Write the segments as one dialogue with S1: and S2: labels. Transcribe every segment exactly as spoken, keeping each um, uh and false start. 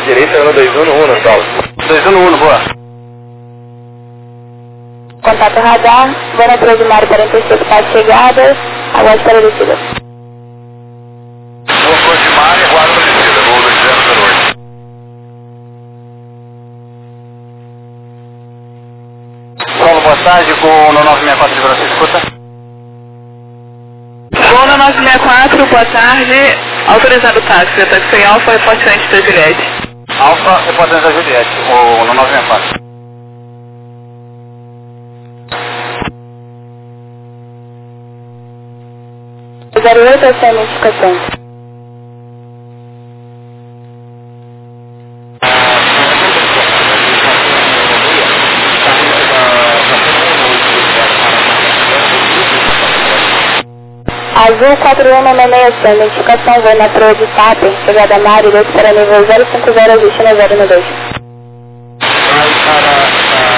S1: direita, ano dois um um, Saulo. dois um um, boa.
S2: Contato radar, Zona três de Mário quarenta e seis, faz chegada, aguarde para a descida.
S1: Boa Cruz de Mário, aguarde para a descida, voo dois zero zero oito. Saulo, boa tarde, com o nove seis quatro de Brasil, escuta.
S3: Gol no nove seis quatro, boa tarde. Autorizado o táxi, o táxi Alfa, reporte antes da Juliette.
S1: Alfa, reportante da Juliette, o no nove seis quatro.
S2: zero oito, essa é a identificação. Azul quatro um nove seis, identificação, voo na proa de Taper, chegada Mário, dois para nível zero cinco zero, destino zero um dois.
S1: Vai para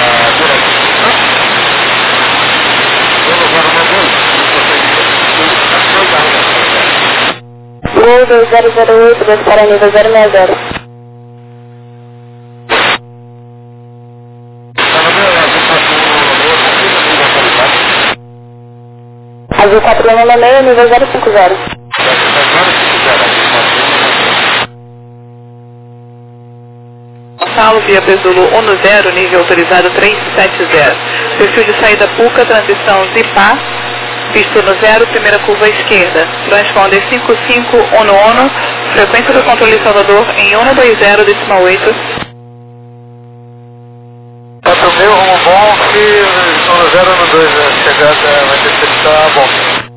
S2: Gol dois zero zero oito, dois para nível zero seis zero. Azul quatro um nove seis, nível zero cinco zero.
S3: Saulo via Pesulo um zero, nível autorizado trezentos e setenta. Perfil de saída Puca, transição Zipá, pista no zero, primeira curva à esquerda. Transponder cinco cinco um um, frequência do controle Salvador em um dois zero, decimal oito.
S1: quatro mil, rumo bom, que no zero um dois, a chegada vai ter que estar bom.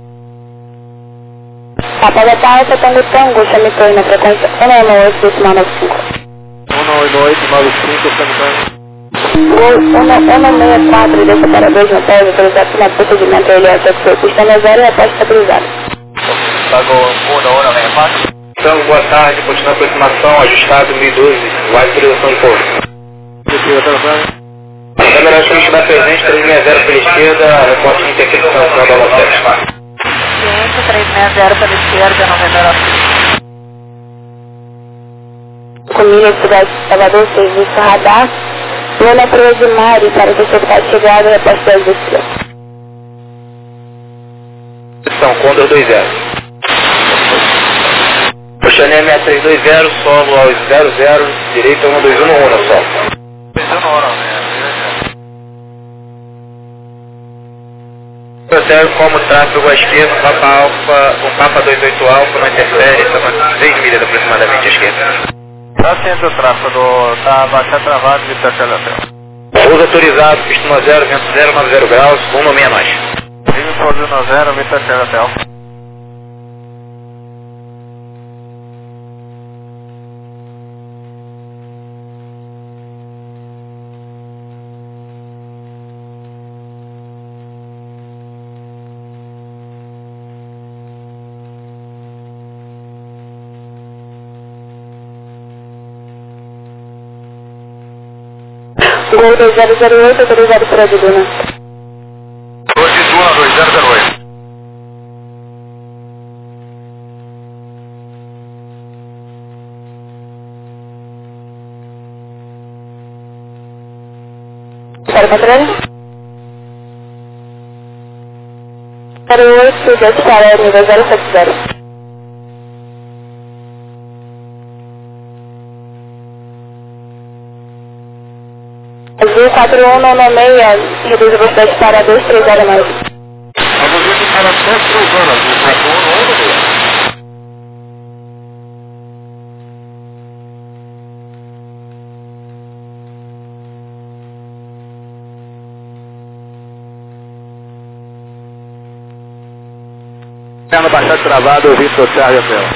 S2: Papa da Alfa, Tango Tango, chame na frequência um um oito, decimal nove cinco.
S1: um oito nove cinco, Santana.
S2: Gol um seis quatro, deixa para dois no pé, autorizado na procedimento L S X, pista no zero e aposta estabilizada.
S1: Pago um um nove quatro. Então, boa tarde, continua a aproximação, ajustado mil e doze, vai autorização de pouso. Câmera estiver presente, trezentos e sessenta pela esquerda, reporte de interceptação, final da Alfa sete.
S3: Ciência trezentos e sessenta pela esquerda, Novembro.
S2: Comilha Cidade de Salvador, serviço radar, voo na proa de Mário, para que você faça chegada e aposta das descidas.
S1: São Condor dois zero. Oceania seis três dois zero, solo aos zero zero, direita um dois um um na solo. dois um um, né? Prosegue como tráfego à esquerda, Papa Alfa, com Papa vinte e oito Alfa, não interfere, estamos seis milhas aproximadamente à esquerda. Tá sendo o tráfego, tá bastante travado de terceira tela. Pouso autorizado, pista no zero, vento zero nove zero graus, um no meia nós. Vive pouso no zero, vento terceira tela.
S2: Gol dois zero zero oito, autorizado para a Duna.
S1: dois de Duna, dois zero zero oito.
S2: Para o controle? zero oito, dois para nível zero sete zero. Azul quatro um nove seis, reduz a velocidade para dois três zero mais.
S1: Vamos ver que para até três horas, o quatro um nove seis. Sendo bastante travado, eu vim social e a tela.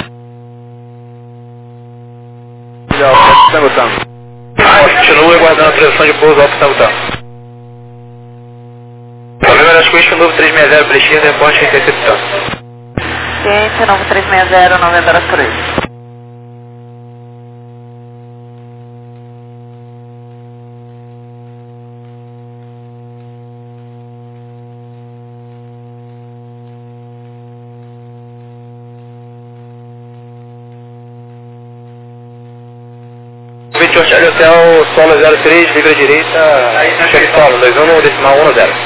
S1: Continua aguardando a transição de pouso alto Tango. Problema das coisas, novo trezentos e sessenta pela esquerda, reporte de interceptação.
S3: Ciência, novo trezentos e sessenta, Novembro três.
S1: Victor Charlie Hotel, solo zero três, libra direita, cheque solo, dois um, decimal um zero.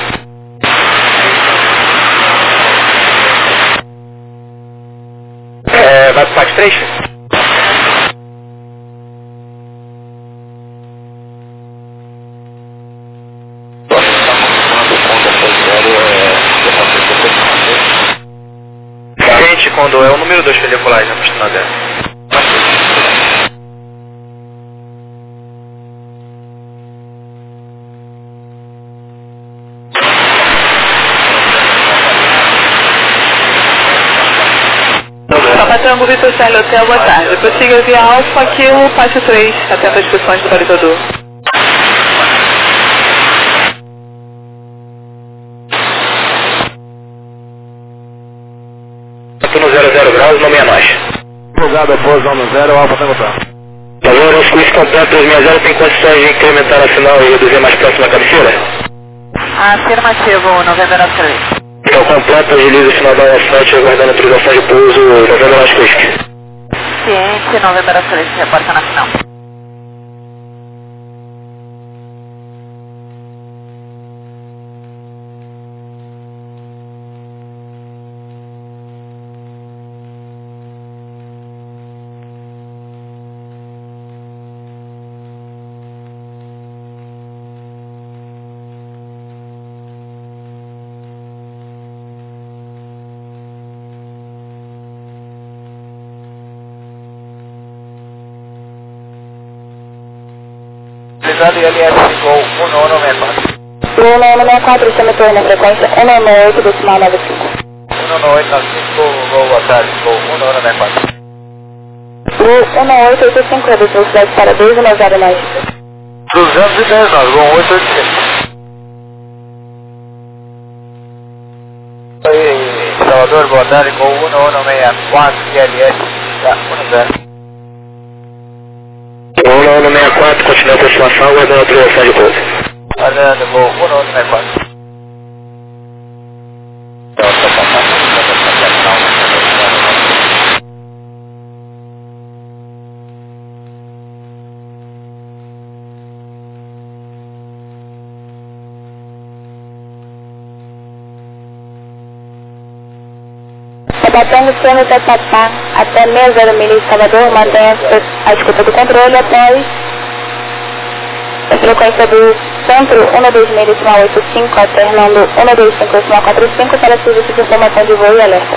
S1: É, vai pro P A C três? Gente, quando é o número dois que ele decolagem na pista zero.
S3: Patango Victor Charlie Hotel, boa tarde. Prossiga via Alfa, aqui o Pátio três, atento às discussões do balizador.
S1: No zero zero graus, nome é nós.
S4: Plugado após zona zero, Alfa Tango Tango.
S1: Tá bom, nosso curso completo dois seis zero tem condições de incrementar a sinal e reduzir mais próximo da cabeceira?
S3: Afirmativo, Novembro três.
S1: Então completo, agiliza o sinal da sete, aguardando autorização de pouso, Novembro Nós Cusco.
S3: Ciente, Novembro três, reporta na final.
S1: Utilizado I L S Gol um um nove quatro.
S2: um nove nove quatro, chama torre na frequência um nove oito, decimal nove cinco.
S1: um nove oito nove cinco, Gol, boa tarde, Gol um nove nove quatro.
S2: um nove oito oito cinco, reduz velocidade para dois um zero nove.
S1: duzentos e dez, nós, Gol oito oito cinco. Oi, Salvador, boa tarde, Gol um nove nove quatro, I L S, tá, um zero. um nove nove quatro, continua a aproximação, aguardando a autorização de pouso. Aguardando, Gol um nove nove quatro.
S2: Tabatanga, Sena, Tatapá, até seis zero milhas, Salvador, mantenha a escuta do controle após a frequência do centro um dois milhas, decimal oito cinco, alternando um dois cinco, decimal quatro cinco, para serviço de informação de voo e alerta.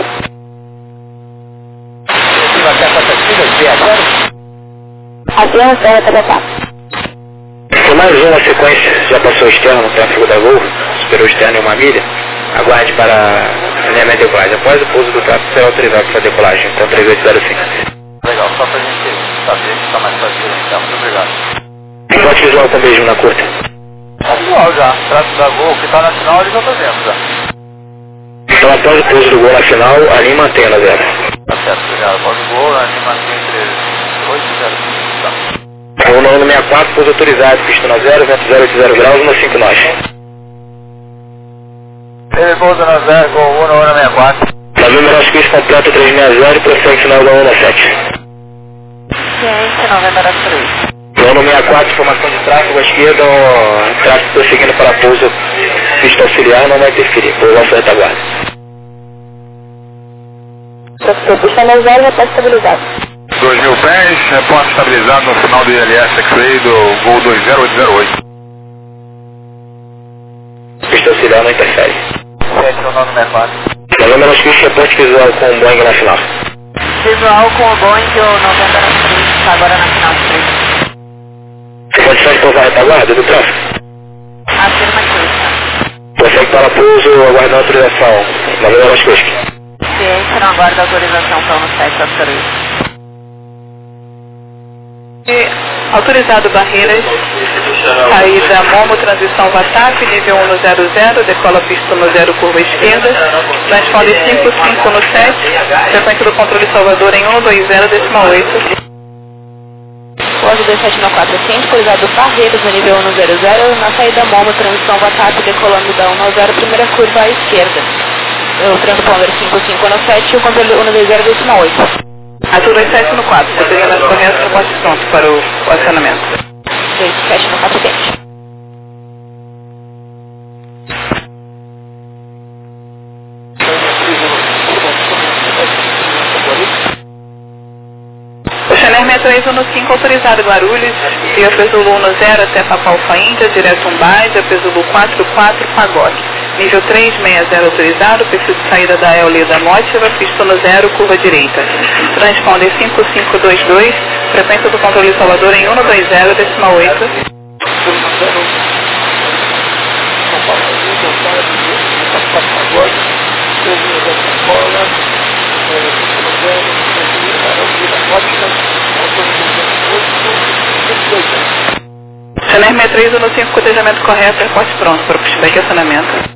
S2: Avião, Serra, Tabatá.
S1: Tem mais uma sequência, já passou externo no tráfego da Gol, superou externo em uma milha. Aguarde para alinhamento de decolagem. Após o pouso do tráfego será autorizado para decolagem. Então três oito zero cinco. Legal, só para a gente saber que está mais fácil. Então, muito obrigado. Pode visual com mesmo na curta. Tá visual já. Tráfego da Gol, que está na final, eles já estão vendo já. Então após o pouso do Gol na final, alinhe e mantenha na zero. Tá certo, obrigado. Após o Gol, alinhe e mantenha entre oito e zero cinco. Tá. um nove sessenta e quatro, pouso autorizado, pista na zero, vento zero oito zero graus, um cinco nós. Ele pousa na zero, Gol um nove sessenta e quatro. Novembro Nosso Cusco completo três seis zero e prossegue final da um sete.
S3: Ciente, Novembro três.
S1: um nove sessenta e quatro, informação de tráfego à esquerda, o tráfego prosseguindo para pouso, pista auxiliar, não vai interferir, pouso à sua retaguarda.
S2: Professor, pista na zero, repórter estabilizado.
S4: dois mil pés, repórter estabilizado no final do I L S X-Ray do Gol dois zero oito zero oito.
S1: Pista auxiliar não interfere. sete um nove sessenta e quatro. Novembro Nosso Cusco, reporte visual com o Boeing na final.
S3: Visual com o Boeing, o Novembro três, está agora na final três.
S1: Condições de pousar a retaguarda do tráfego?
S3: Afirmativo.
S1: Consegue para pouso, aguardando autorização. Novembro Nosso Cusco.
S3: Ciente, não aguarda autorização para o um sete autoriza. Autorizado Barreiras, saída Momo, transição VATAP, nível um no zero zero, decola pista no zero, curva esquerda, transponder cinco cinco no sete, frequência do controle Salvador em um dois zero, decimal oito.
S2: Código dois sete nove quatro, ciente, autorizado Barreiras, no nível um no zero zero, na saída Momo, transição VATAP, decolando da um no zero, primeira curva à esquerda. O transponder cinco cinco no sete e o controle um dois zero, decimal oito.
S3: Azul dois sete no quatro, procedimento correto, reporte pronto para o, o acionamento.
S2: dois sete no quatro dez.
S3: O Chanel Metro três um no cinco autorizado Guarulhos, via Pesulo um no zero até Papa Alfa Índia, direto Umbai, via Pesulo quatro quatro Pagoc. Nível três seis zero autorizado, perfil de saída da Eolida Mótiva, pista no zero, curva direita. Transponder cinco cinco dois dois, frequência do controle Salvador em um no dois zero, decimal oito. Chanel Metro três um no cinco, cotejamento correto, reporte pronto para o pushback e acionamento.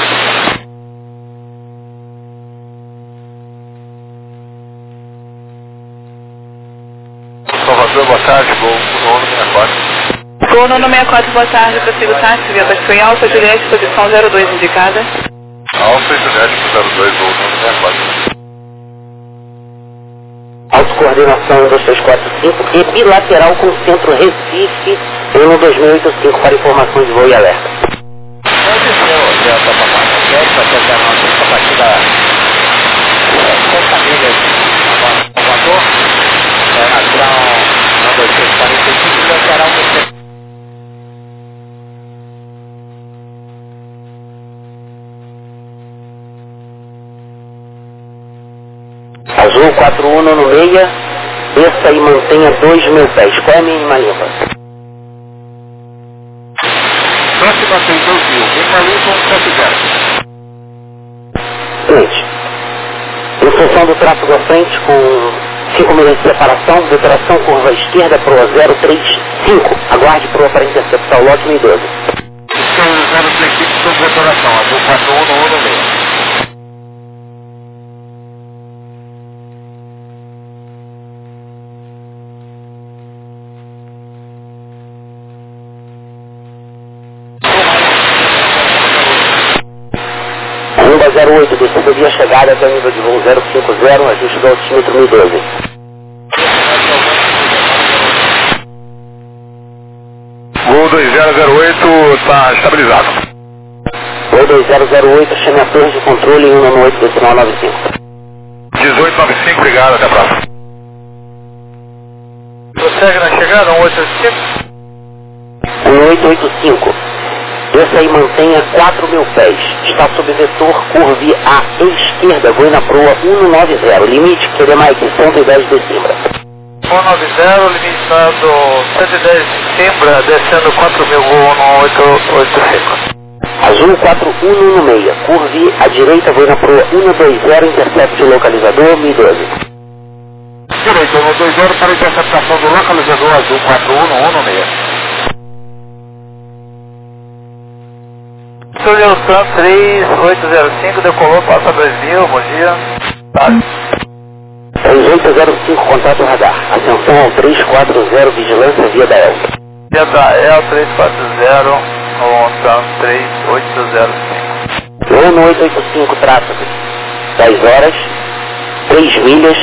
S4: Salvador, boa tarde, vou no ano sessenta e quatro.
S3: Voo no sessenta e quatro, boa tarde, prossigo táxi, via Taxi Alfa, Juliette, posição zero dois indicada.
S4: Alfa e Juliette pro zero dois, vou no ano sessenta e quatro.
S5: Autocoordenação um dois três quatro cinco e bilateral com o centro Recife um dois mil e oitenta e cinco para informações de voo e alerta.
S1: Pode ser o Delta Papai Quero, para fazer a nossa partida com família Salvador, nação um dois três quatro cinco, bilateral com o centro.
S5: Azul quatro um no meia, desça e mantenha dois mil pés. Qual é a mínima limpa?
S4: Próxima atenção, Rio. Mínima limpa um sete zero.
S5: Seguinte, em função do tráfego à frente com cinco milhas de separação, deteração curva esquerda para o zero três cinco. Aguarde proa para interceptar o lote mil e doze.
S4: zero três cinco sobre detonação, Azul quatro um no um no meio.
S5: zero oito, descida via chegada até o nível de voo zero cinco zero, ajuste do altímetro mil e doze.
S4: Voo dois zero zero oito está estabilizado.
S5: Voo dois zero zero oito, chame a torre de controle em um nove oito, decimal nove cinco.
S4: dezoito noventa e cinco, obrigado, até a próxima.
S1: Prossegue na chegada, um oito oito cinco.
S5: um oito oito cinco. Desça e mantenha quatro mil pés. Está sob vetor, curve à esquerda, voe na proa um nove zero. Limite, Q D Mike, cento e dez de Simbra.
S1: um nove zero, limitado cento e dez de Simbra, descendo quatro mil, voo no oito oito cinco.
S5: Azul quatro um no meia. Curve à direita, voe na proa um dois zero, intercept o localizador mil e doze.
S4: Direito, um dois zero para interceptação do localizador Azul quatro um no um no meio.
S1: Túlio Santos três oito zero cinco, decolou, passa dois mil, bom dia. Tá.
S5: três oito zero cinco, contato radar. Atenção ao três quatro zero, vigilância via da E L.
S1: Via da E L três quatro zero, no Santos três oito zero cinco.
S5: Voo no oito oito cinco, tráfego. dez horas, três milhas,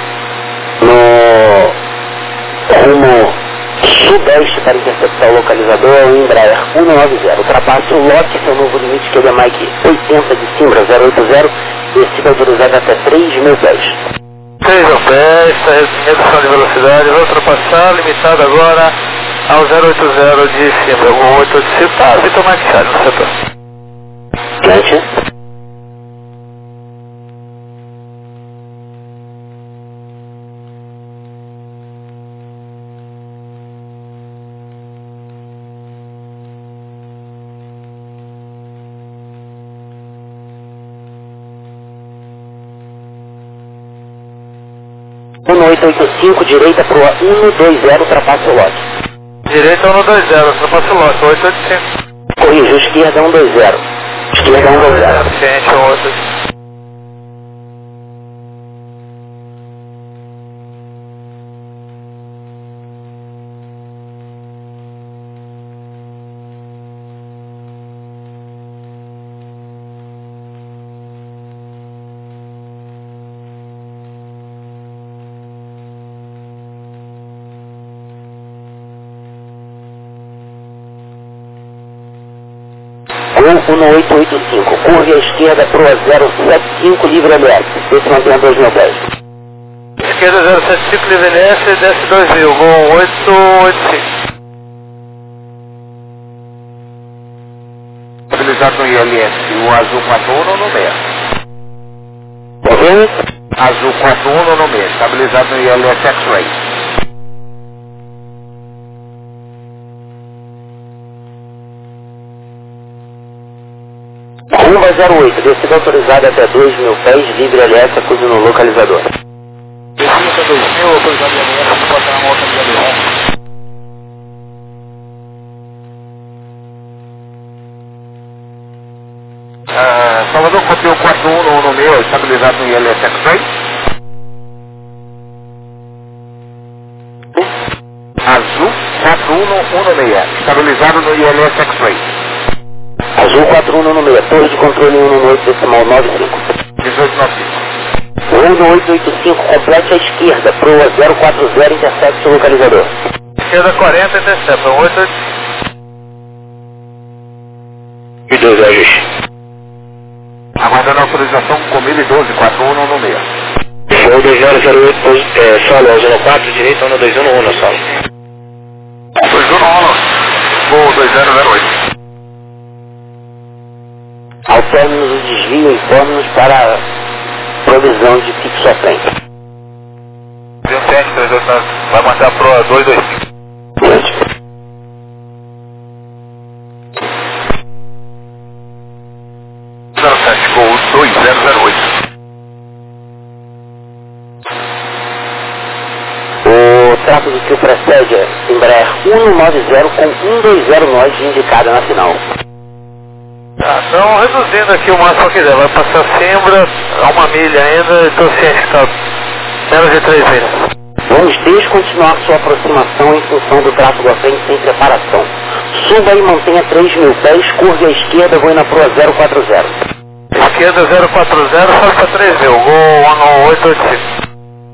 S5: no rumo sudeste para interceptar o localizador, o Embraer um nove zero. Ultrapasse o lote, seu novo limite, que é o Mike oitenta de Simbra zero oito zero, descida autorizada até três mil pés.
S1: três mil pés, redução de velocidade, vai ultrapassar, limitado agora ao zero oito zero de Simbra, o oito oito cinco, tá, Vitor Mike Charlie no setor.
S5: Diante. um oito oito cinco, direita para o um dois zero, ultrapassa o lote.
S1: Direita um dois zero, ultrapassa o lote, oito oito cinco.
S5: Corrigiu, esquerda um dois zero. Esquerda um dois zero.
S1: Ciente, um oito oito cinco.
S5: Gol um oito oito cinco, curva à esquerda, Proa zero sete cinco, livre L S, esse mantém a dois mil pés.
S1: Esquerda zero sete cinco, livre L S, desce dois mil, Gol oito oito cinco.
S4: Estabilizado no I L S, o azul quatro um no meia.
S5: Ok?
S4: Azul quatro um no meia, estabilizado no I L S X-Ray.
S5: Curva zero oito, descida autorizada até dois mil pés, livre L S, acude no localizador.
S4: Descida até dois mil, autorizado I L S, pode dar uma outra de L um. Uh, Salvador copiou quatro um no meio, estabilizado no I L S X-Ray. Azul quatro um no meio, estabilizado no I L S X-Ray.
S5: Azul quatro um no meio, torre de controle um no oito, decimal nove cinco.
S4: dezoito noventa e cinco.
S5: um oito oito cinco, complete à esquerda, Proa zero quatro zero, intercepta o localizador.
S1: Esquerda quarenta, intercepta, oito oito cinco.
S5: E dois ajuste.
S4: Aguardando a autorização com mil e doze, quatro um no meio.
S5: Gol dois zero zero oito, é, solo, zero quatro, direito, ano dois um no um, solo.
S4: dois um no um, Gol dois zero zero oito.
S5: Ao término do desvio, informe-nos para provisão de fixo à frente.
S1: vinte e sete, três dois nove, vai mandar Proa dois dois cinco.
S5: Diante.
S4: zero sete, Gol dois zero zero oito.
S5: O trato do que o precede é Embraer um nove zero com um dois zero nós indicada na final.
S1: Tá, então reduzindo aqui o máximo que der, vai passar Sembra a uma milha ainda, estou ciente que está menos de três milhas.
S5: Vamos descontinuar sua aproximação em função do tráfego à frente sem separação. Suba e mantenha três mil pés, curva à esquerda, voe na Proa zero quatro zero.
S1: Esquerda zero quatro zero, sobe para três mil, Gol oito oito cinco.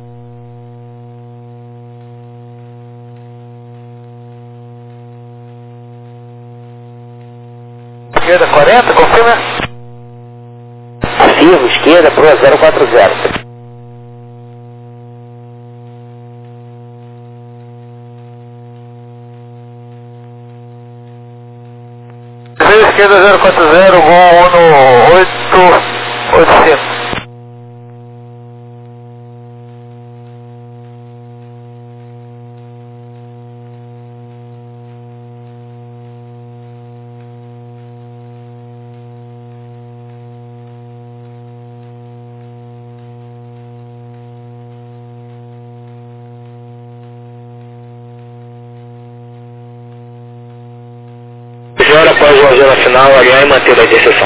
S1: Esquerda quarenta, confirma?
S5: Afirmo, esquerda, Proa zero quatro zero.
S1: Esquerda zero quatro zero, Gol oito oito cinco.
S5: Hora após o azul na final, aliar e manter a interseção.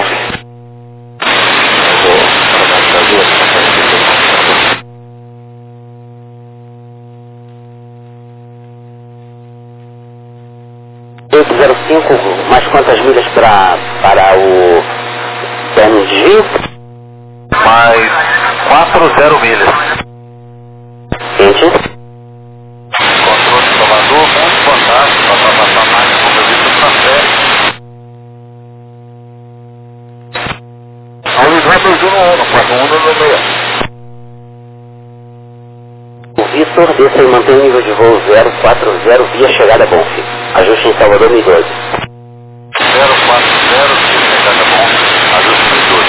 S5: oito zero cinco, mais quantas milhas pra, para o término de desvio?
S1: Mais quatro zero milhas.
S5: Gente.
S1: Controle de Salvador, muito fantástico, para passar mais de compromisso para férias.
S4: Autorizado dois um no um, quatro um no meio.
S5: O Vitor desce e mantém o nível de voo zero quatro zero via chegada Bonf. Ajuste em Salvador mil e doze.
S1: zero quatro zero, chegada bom, ajuste mil e doze,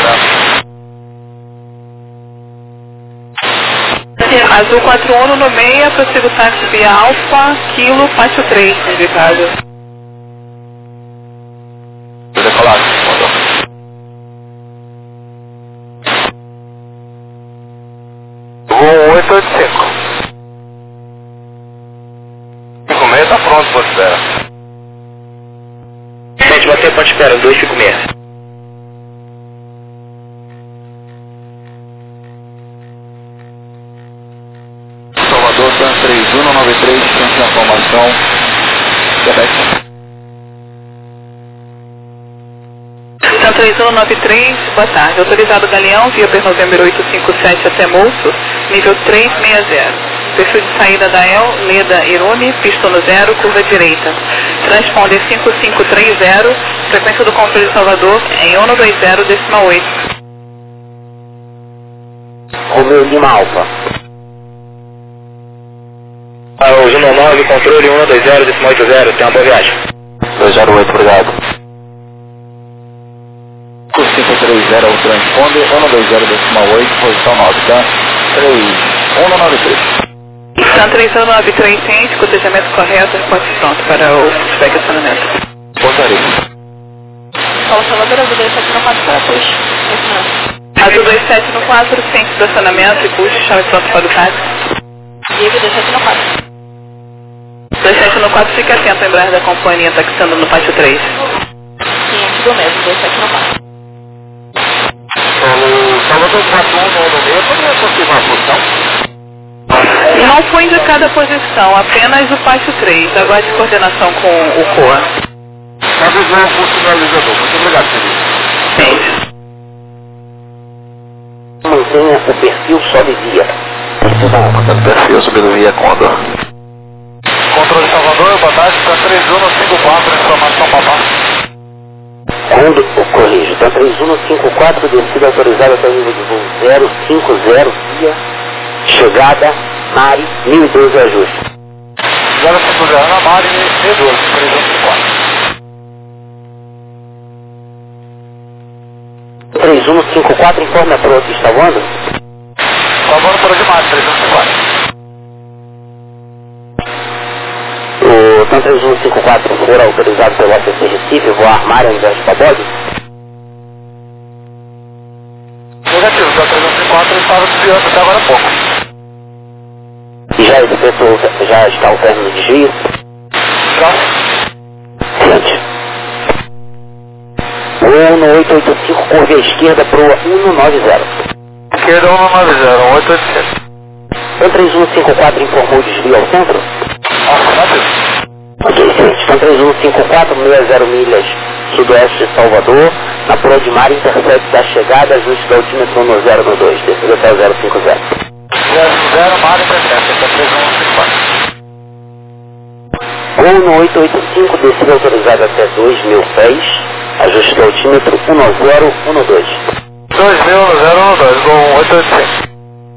S3: Azul quatro um no meia, prossigo táxi via Alfa, Kilo, Pátio três, indicado.
S1: decolado, mandou. Gol oito oito cinco. cinco meia tá pronto, pode esperar.
S5: sete bater, pode esperar, dois cinco seis.
S4: Salvador, T A N três um nove três, centro de informação, Quebec.
S3: Então, três um nove três, boa tarde. Autorizado Galeão, via November oito cinco sete até Moço, nível três seis zero. Perfil de saída da El, Leda Irune, pista no zero, curva direita. Transponder cinco cinco três zero, frequência do controle de Salvador em cento e vinte, decimal oito.
S5: Romeu Lima Alfa.
S1: Ah, o Juno nove, controle cento e vinte, decimal oito zero, tem uma boa viagem.
S5: dois zero oito, obrigado.
S4: cinco três zero, o transponder, cento e vinte, decimal oito, posição nove, tá? três um nove três.
S3: São três um nove três, ciente, cotejamento correto, reporte pronto para o feedback acionamento.
S4: Portaria.
S2: Paulo Salvador, Azul dois sete no quatro para push.
S3: Azul dois sete no quatro, ciente do acionamento e push, chave pronto para o táxi.
S2: Diego dois sete no quatro.
S3: dois sete no quatro, fique atento à embreagem da companhia taxando no pátio três.
S2: Ciente do mesmo, dois sete no quatro.
S4: O Salvador quatro um no meio, poderia confirmar a posição?
S3: Não foi indicada a posição, apenas o pátio três. Aguarde coordenação com o C O A.
S4: Avisou o sinalizador. Muito obrigado, querido.
S5: Mantenha o perfil sobe via.
S4: Mantendo o perfil subindo via Condor. Controle Salvador, boa tarde, está três um cinco quatro, informação papá.
S5: Condor, corrijo, está três um cinco quatro, descida autorizada até o nível de voo zero cinco zero, via, chegada, Mari, mil e doze ajuste.
S4: zero cinco zero na Mari, mil e doze, três um cinco quatro.
S5: três um cinco quatro, informe a proa que está voando.
S4: Está voando para demais, três um cinco quatro.
S5: O TAM três um cinco quatro for autorizado pelo A C C Recife, voar Mari ao invés de Pabode.
S4: Negativo, o três um cinco quatro estava desviando até agora há pouco.
S5: E já efetuou, já está o término de desvio.
S4: Já?
S5: Ciente. O no oito oito cinco, curva à esquerda, proa cento e noventa.
S4: Esquerda cento e noventa, oito oito sete.
S5: TAM três um cinco quatro informou desvio ao centro.
S4: Afirmativo.
S5: Ok, ciente. TAM três um cinco quatro, sessenta milhas sudoeste de Salvador, na proa de mar, intercept da chegada, ajuste do altímetro no zero no dois, descida até o zero cinco zero.
S4: zero cinco zero, Mari presente, está três um cinco quatro.
S5: Gol no oito oito cinco, descida autorizada até dois mil pés, ajuste do altímetro um zero um dois.
S4: dois mil, zero um dois, Gol oito oito cinco.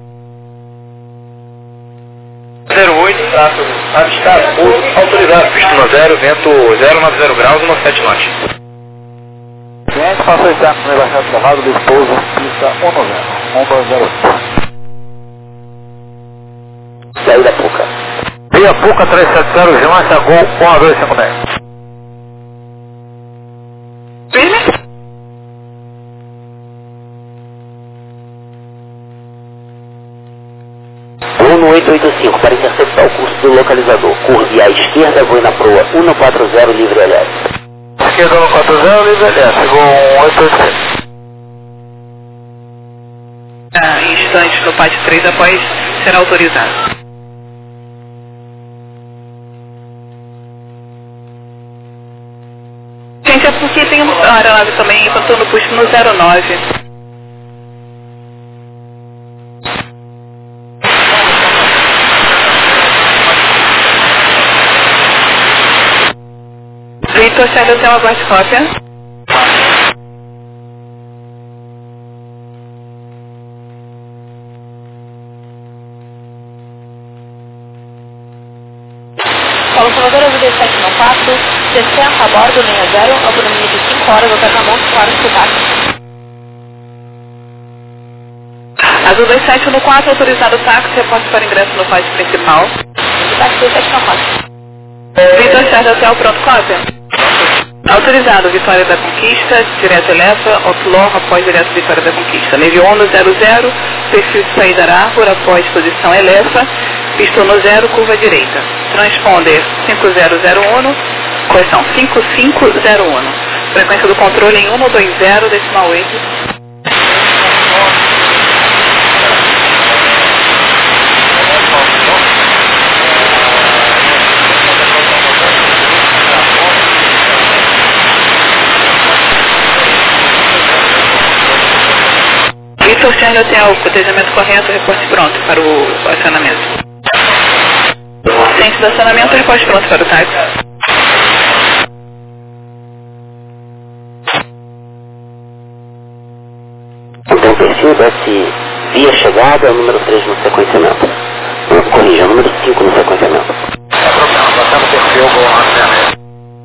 S1: zero oito, traço, avistado, pouso autorizado, pista no zero, vento zero nove zero graus, sete knots.
S4: Cliente, faça o externo no rebaixado gravado do esposo, pista um zero, um zero.
S5: Saída Puca.
S4: Via Puca três sete zero, Gilmar Gol um dois cinco dez.
S3: Firme?
S5: Gol no oito oito cinco, para interceptar o curso do localizador. Curve à esquerda, voe na proa cento e quarenta, livre L S.
S4: Esquerda cento e quarenta, livre L S, Gol oito oito cinco.
S3: Ah, em instantes no pátio três após será autorizado. Gente, é porque tem uma aeronave também levantando o puxo no zero nove. Vitor, chega até uma voz cópia.
S2: Paulo Salvador, Azul dois sete no quatro, sessenta a bordo, linha zero, autonomia de cinco horas, até Camões, claro que táxi.
S3: Azul dois sete no quatro, autorizado o táxi, reporte para ingresso no pátio principal.
S2: Táxi dois sete no quatro.
S3: Vitor, chega até o pronto cópia. Autorizado, Vitória da Conquista, direto Elefa, Outlaw, após direto Vitória da Conquista. Nível um no zero zero, perfil de saída Arthur, após posição Elefa, pista no zero, curva direita. Transponder cinco zero zero um, correção cinco cinco zero um. Frequência do controle em cento e vinte, decimal oito. Vitor Charlie Hotel, cotejamento correto, reporte pronto para o acionamento. Ciente do acionamento, ele pode pronto para o táxi.
S5: Então, o perfil desce via chegada é o número três no sequenciamento. Não, corrija, é o número cinco no sequenciamento.
S4: É problema, nós temos perfil bom rastreamento.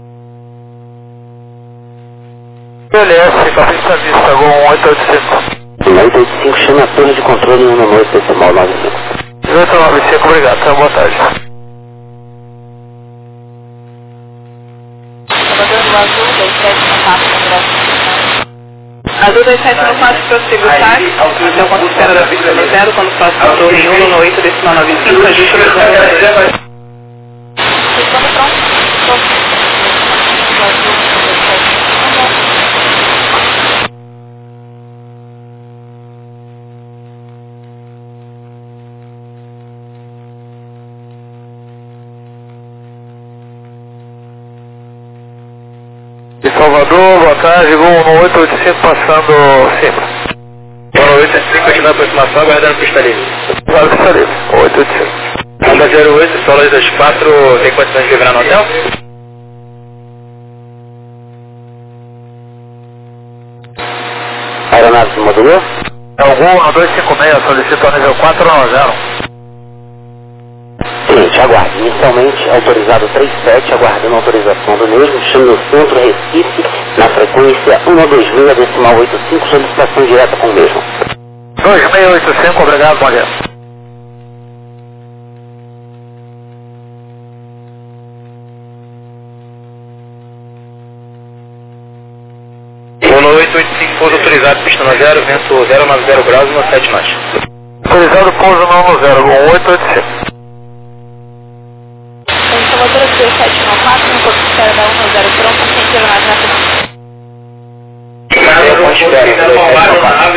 S4: L S, capista vista, Gol um oito oito cinco.
S5: um oito oito cinco, chama a torre de controle no oito decimal nove cinco.
S4: oito nove cinco, obrigado, então, boa tarde.
S3: Azul dois sete no quatro, prossiga o táxi, até o ponto de espera da pista no zero, quando passa a torre em um no oito decimal nove cinco, ajuste o zero.
S4: De Salvador, boa tarde, Gol um oito oito cinco passando cima.
S1: um oito oito cinco, continua a aproximação, aguardando pista livre.
S4: Claro que está livre, oito oito cinco.
S1: Honda zero oito, Solo dois quatro, tem condições de liberar no hotel?
S5: Aeronave modulou?
S4: É o Gol um dois cinco seis, solicita o nível quatro nove zero.
S5: Cliente, aguarde. Inicialmente autorizado trinta e sete, aguardando a autorização do mesmo, chame no centro Recife, na frequência um dois seis decimal oito cinco, solicitação direta com o mesmo.
S4: dois seis oito cinco, obrigado, bom dia.
S1: Gol oito oito cinco, pouso autorizado, pista no zero, vento zero nove zero graus, uma sete nós.
S4: Autorizado pouso no zero, Gol oito oito cinco.
S2: Salvador dois sete nove quatro, no ponto de espera da um zero pronto, sem ter nada na pista.
S1: Eu ponto de espera, dois sete nove quatro.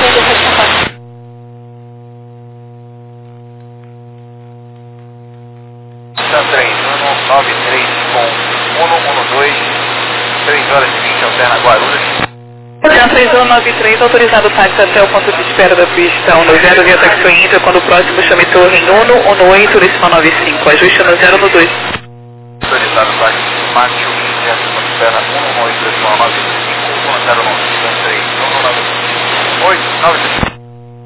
S4: três um nove três com um um dois, três horas e vinte, alterna Guarulhos.
S3: Oceano três um nove três, autorizado o táxi até o ponto de espera da pista um zero via taxi Inter, quando o próximo chame torre em um no oito decimal nove cinco, ajuste no zero no dois.
S4: Autorizado o táxi Márcio Inter, com espera um um oito decimal nove cinco, um zero nove três, um nove oito nove cinco.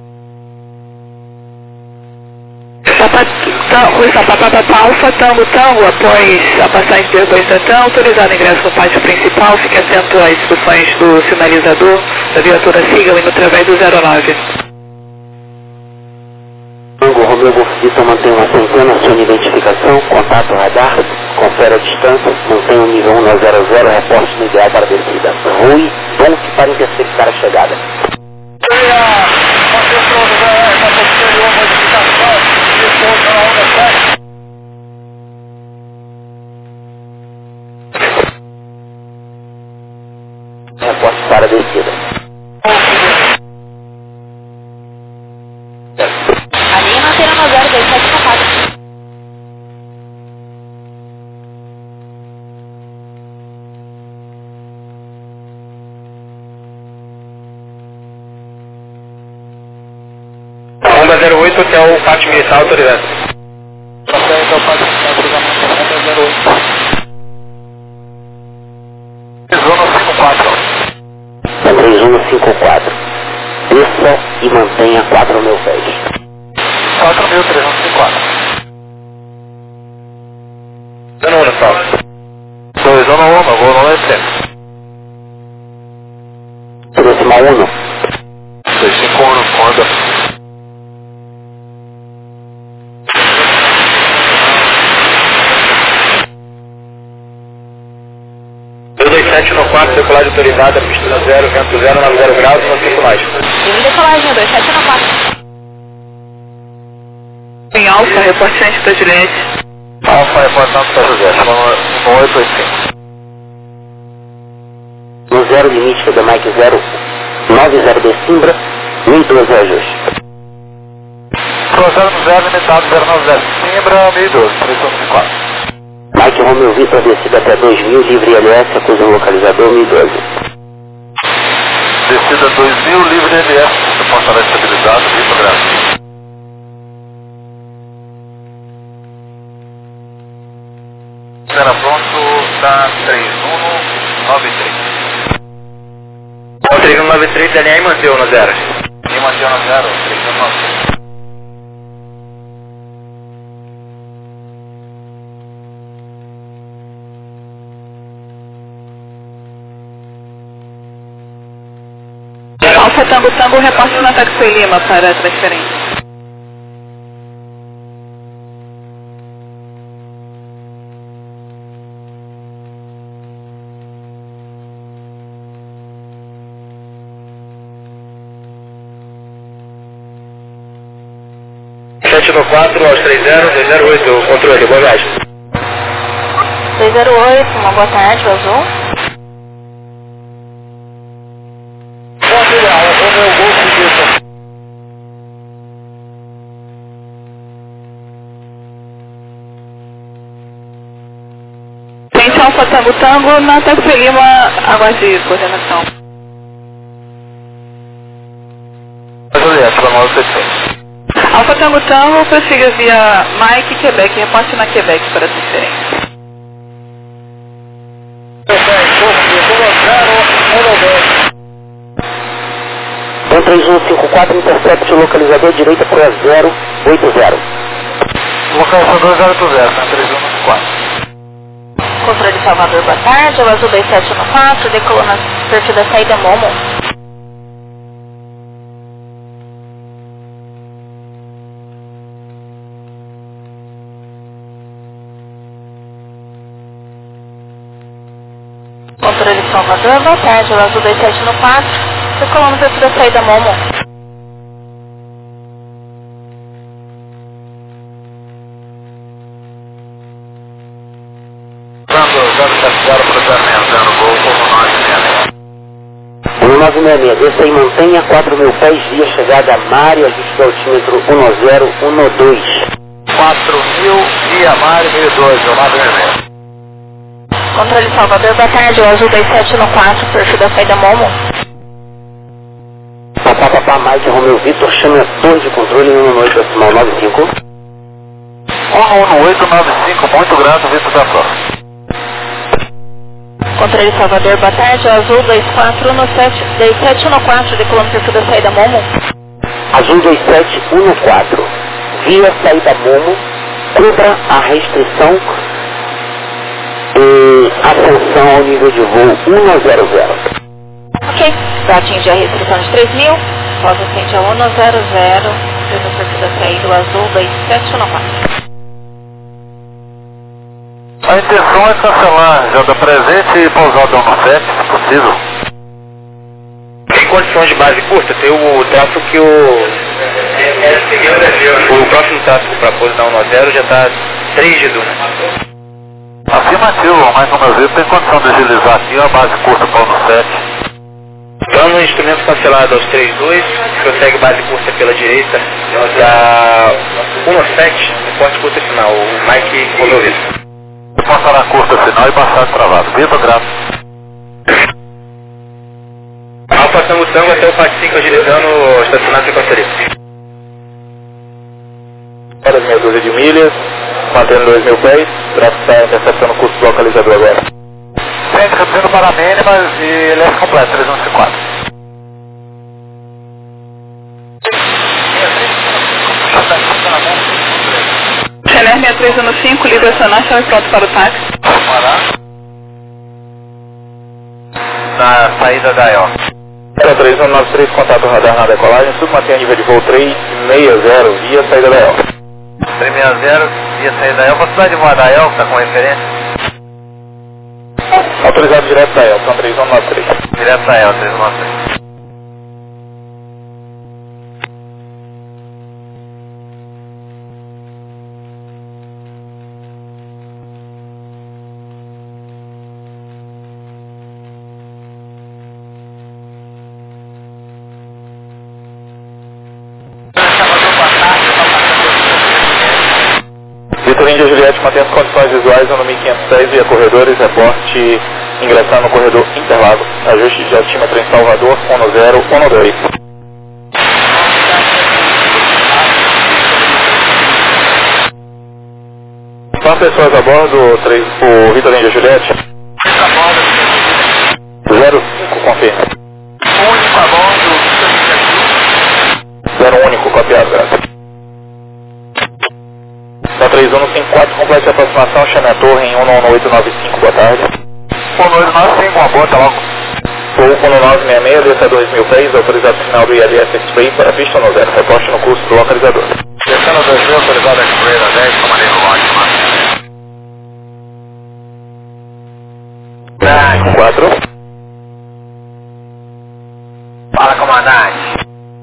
S3: Papapá Alfa Tango Tango, após a passagem de dois Tantan, autorizado o ingresso no pátio principal, fique atento às instruções do sinalizador da viatura, siga o indo através do zero nove.
S5: Tango Romeo Golf Vitor mantém uma centena, acione identificação, contato radar, confere a distância, mantém o nível um zero zero, reporte no ideal para a descida. Rui, ponte para interceptar a chegada. Reporte para a descida.
S2: A linha manterá no zero dois sete nove quatro.
S1: Honda zero oito, hotel pátio militar autorizado.
S4: Hotel então pátio militar, cruzamento Honda zero oito. Zona cinco quatro.
S5: três um cinco quatro. Desça e mantenha quatro mil pés.
S4: quatro mil trezentos e cinquenta e quatro.
S1: Dando um, pessoal.
S4: dois, zona um, vou no leste.
S5: Decimal um.
S4: dois cinco um, Honda.
S1: dois sete no quatro, decolagem autorizada, pista no zero, vento zero nove zero graus, uma cinco nós.
S2: Em decolagem dois sete nove quatro.
S3: Em Alfa, reporte antes da Juliette.
S4: Alfa, reportando para José, no oito oito cinco.
S5: No zero limite da Mike zero nove zero de Simbra, mil e doze ajuste.
S4: Cruzando no zero, limitado zero nove zero. Simbra, mil e doze, três um cinco quatro.
S5: Mike Romeo Vitor descida até dois mil, livre L S, acusa o localizador mil e doze.
S4: Descida dois mil, livre L S, suportará estabilizado, litografia. espera pronto, tá três um nove três.
S1: O três um nove três da linha e manteve no zero.
S4: E manteve no zero, três um nove três.
S3: Alfa Tango Tango, reporte na Taxi Lima para a transferência.
S1: sete no quatro, aos três zero, dois zero oito, controle, boa viagem.
S2: dois zero oito, uma boa tarde, o azul.
S4: Bom dia, o meu gol seguido.
S3: Frente Alfa Tango Tango, na Taxi Lima, aguarde coordenação.
S4: Juliette, vamos ao setecentos.
S3: Alfa Tango Tango, prossiga via Mike, Quebec, reporte na Quebec para a transferência.
S5: um três um cinco quatro, intercept localizador direita para zero oito zero.
S4: Localizador zero oito zero, né? três um cinco quatro.
S2: Controle Salvador, boa tarde, o azul dois sete um quatro, decolou na perfil da saída Momo. Controle Salvador, boa tarde, o azul dois sete um quatro, decolou no perfil da saída Momo.
S5: um nove seis seis, desça e mantenha quatro mil pés via chegada a Mário, ajuste do altímetro um zero um dois.
S4: quatro mil via Mário, meio dois, um nove seis seis.
S2: Controle Salvador, boa tarde, o azul dois sete um quatro, perfil da saída Momo.
S5: Papá, papá, Mike, Romeu Vitor, chame a torre de controle um um oito decimal nove cinco.
S4: um um oito nove cinco, muito grato, Vitor da Flor.
S2: Controle Salvador, boa tarde, o azul dois quatro um sete, dois sete um quatro, decolou no perfil da saída Momo.
S5: Azul dois sete um quatro, via saída Momo, cumpra a restrição e ascensão ao nível de voo um zero zero.
S2: Ok, para atingir a restrição de três mil, pós ascente a um zero zero, no perfil da saída, o azul dois sete um quatro.
S4: A intenção é cancelar já da presente e pousar o no sete, se possível.
S1: Em condições de base curta, tem o tráfego que o... O próximo tráfego para pousar um zero já está três de Duna.
S4: Afirmativo, mas no meu ver tem condição de agilizar aqui a base curta para o no sete.
S1: Plano instrumento cancelado aos três dois, prossegue base curta pela direita, da um sete, forte curta final, o Mike Romeu Vitor.
S4: Passar a curta final e baixar travado. Vitor, grato.
S1: Alfa Tango Tango até o F A C cinco agilizando, estacionado sem canceria.
S4: Para meia dúzia de milhas, mantendo dois mil pés, tráfego está interceptando o curso do localizador agora. Sempre reduzindo para mínimas e ele é completo, três um cinco quatro.
S3: René seis três um cinco, livre acionar, chave pronto para o táxi.
S4: Na saída da E O.
S1: zero três um nove três, contato radar na decolagem, submantenha nível de voo três seis zero, via saída da E O.
S4: três seis zero, via saída da E O. Velocidade de voar da E O, está com referência?
S1: Autorizado direto da E O, são três um nove três.
S4: Direto da E O, três um nove três.
S1: Vitor Índia Juliette, mantém as condições visuais no mil quinhentos e seis via corredores, reporte ingressar no corredor Interlago, ajuste de altímetro em Salvador, um zero um dois.
S4: Quantas pessoas a bordo, três, o Vitor Índia Juliette?
S1: Três a bordo.
S4: zero cinco, confirma.
S1: Único a bordo,
S4: zero único, copiado, graças. Da três um cinco quatro, complete a aproximação, chame a torre em um um oito nove cinco, boa tarde.
S1: um oito nove cinco, uma boa, tá logo.
S4: Voo um nove seis seis, desça dois mil pés, autorizado final do I L S X-Ray para pista no zero, reposte no curso do localizador.
S1: Descendo dois mil, autorizado X-Ray na dez, comandante ótima.
S4: cinco quatro.
S1: Fala, comandante.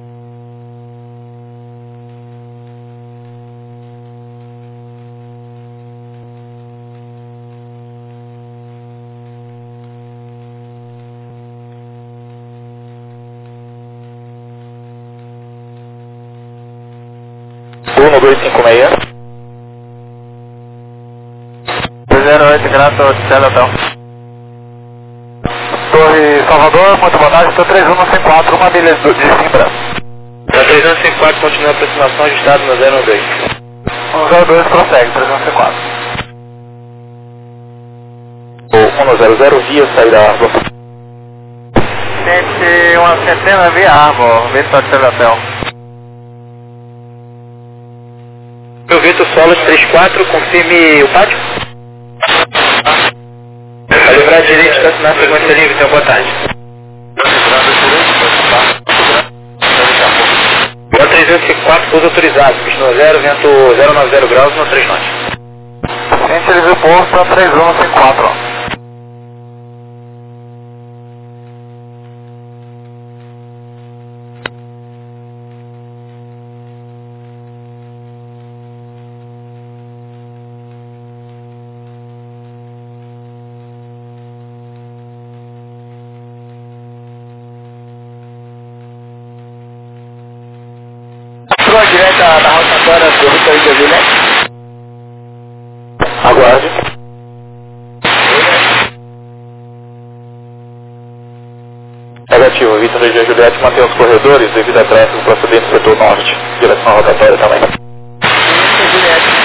S4: um dois cinco seis.
S1: zero oito, grato, Céu Hotel. Torre Salvador, muito boa tarde, estou três um cinco quatro, uma milha de Simbra.
S4: Da três um cinco quatro, continua a aproximação, ajustado no zero um dois.
S1: um zero dois, prossegue, três um cinco quatro.
S4: O um zero zero, via saída Arbor.
S1: Sente uma centena via Arbor, Vitor Céu Hotel.
S4: Meu Vitor Solos três quatro, confirme o pátio. Vai livrar direito, estacionar a sequência livre, então boa tarde. Boa três um cinco quatro, pouso autorizado, pista no zero, vento zero nove zero graus, no três knots.
S1: Sente livre o posto a três um cinco quatro. Sua direta da rotatória do Vitor Índia Juliette.
S4: Aguarde. Negativo, Vitor Índia Juliette mantém os corredores devido a tráfego procedente do setor norte, direção à rotatória também.
S1: Juliette.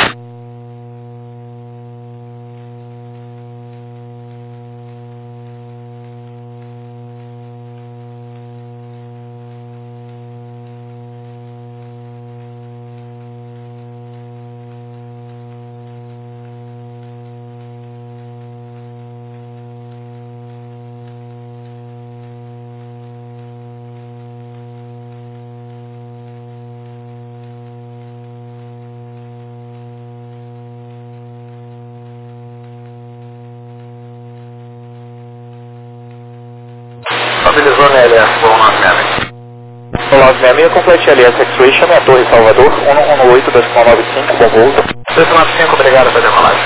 S4: Estabilizou na L S, voo nove seis seis. um nove seis seis, complete L S X-Ray, chame a Torre Salvador, um um oito dois nove cinco, bom voo.
S1: dois nove cinco, obrigado pela decolagem.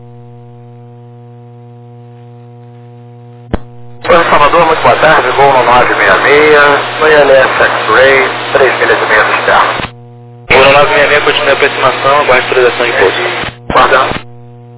S1: Torre Salvador, muito boa tarde, voo no nove seis seis, no I L S X-Ray, três milhas e meia do externo.
S4: Voo no nove seis seis, continua a aproximação, aguarde autorização de pouso.
S1: Guardando.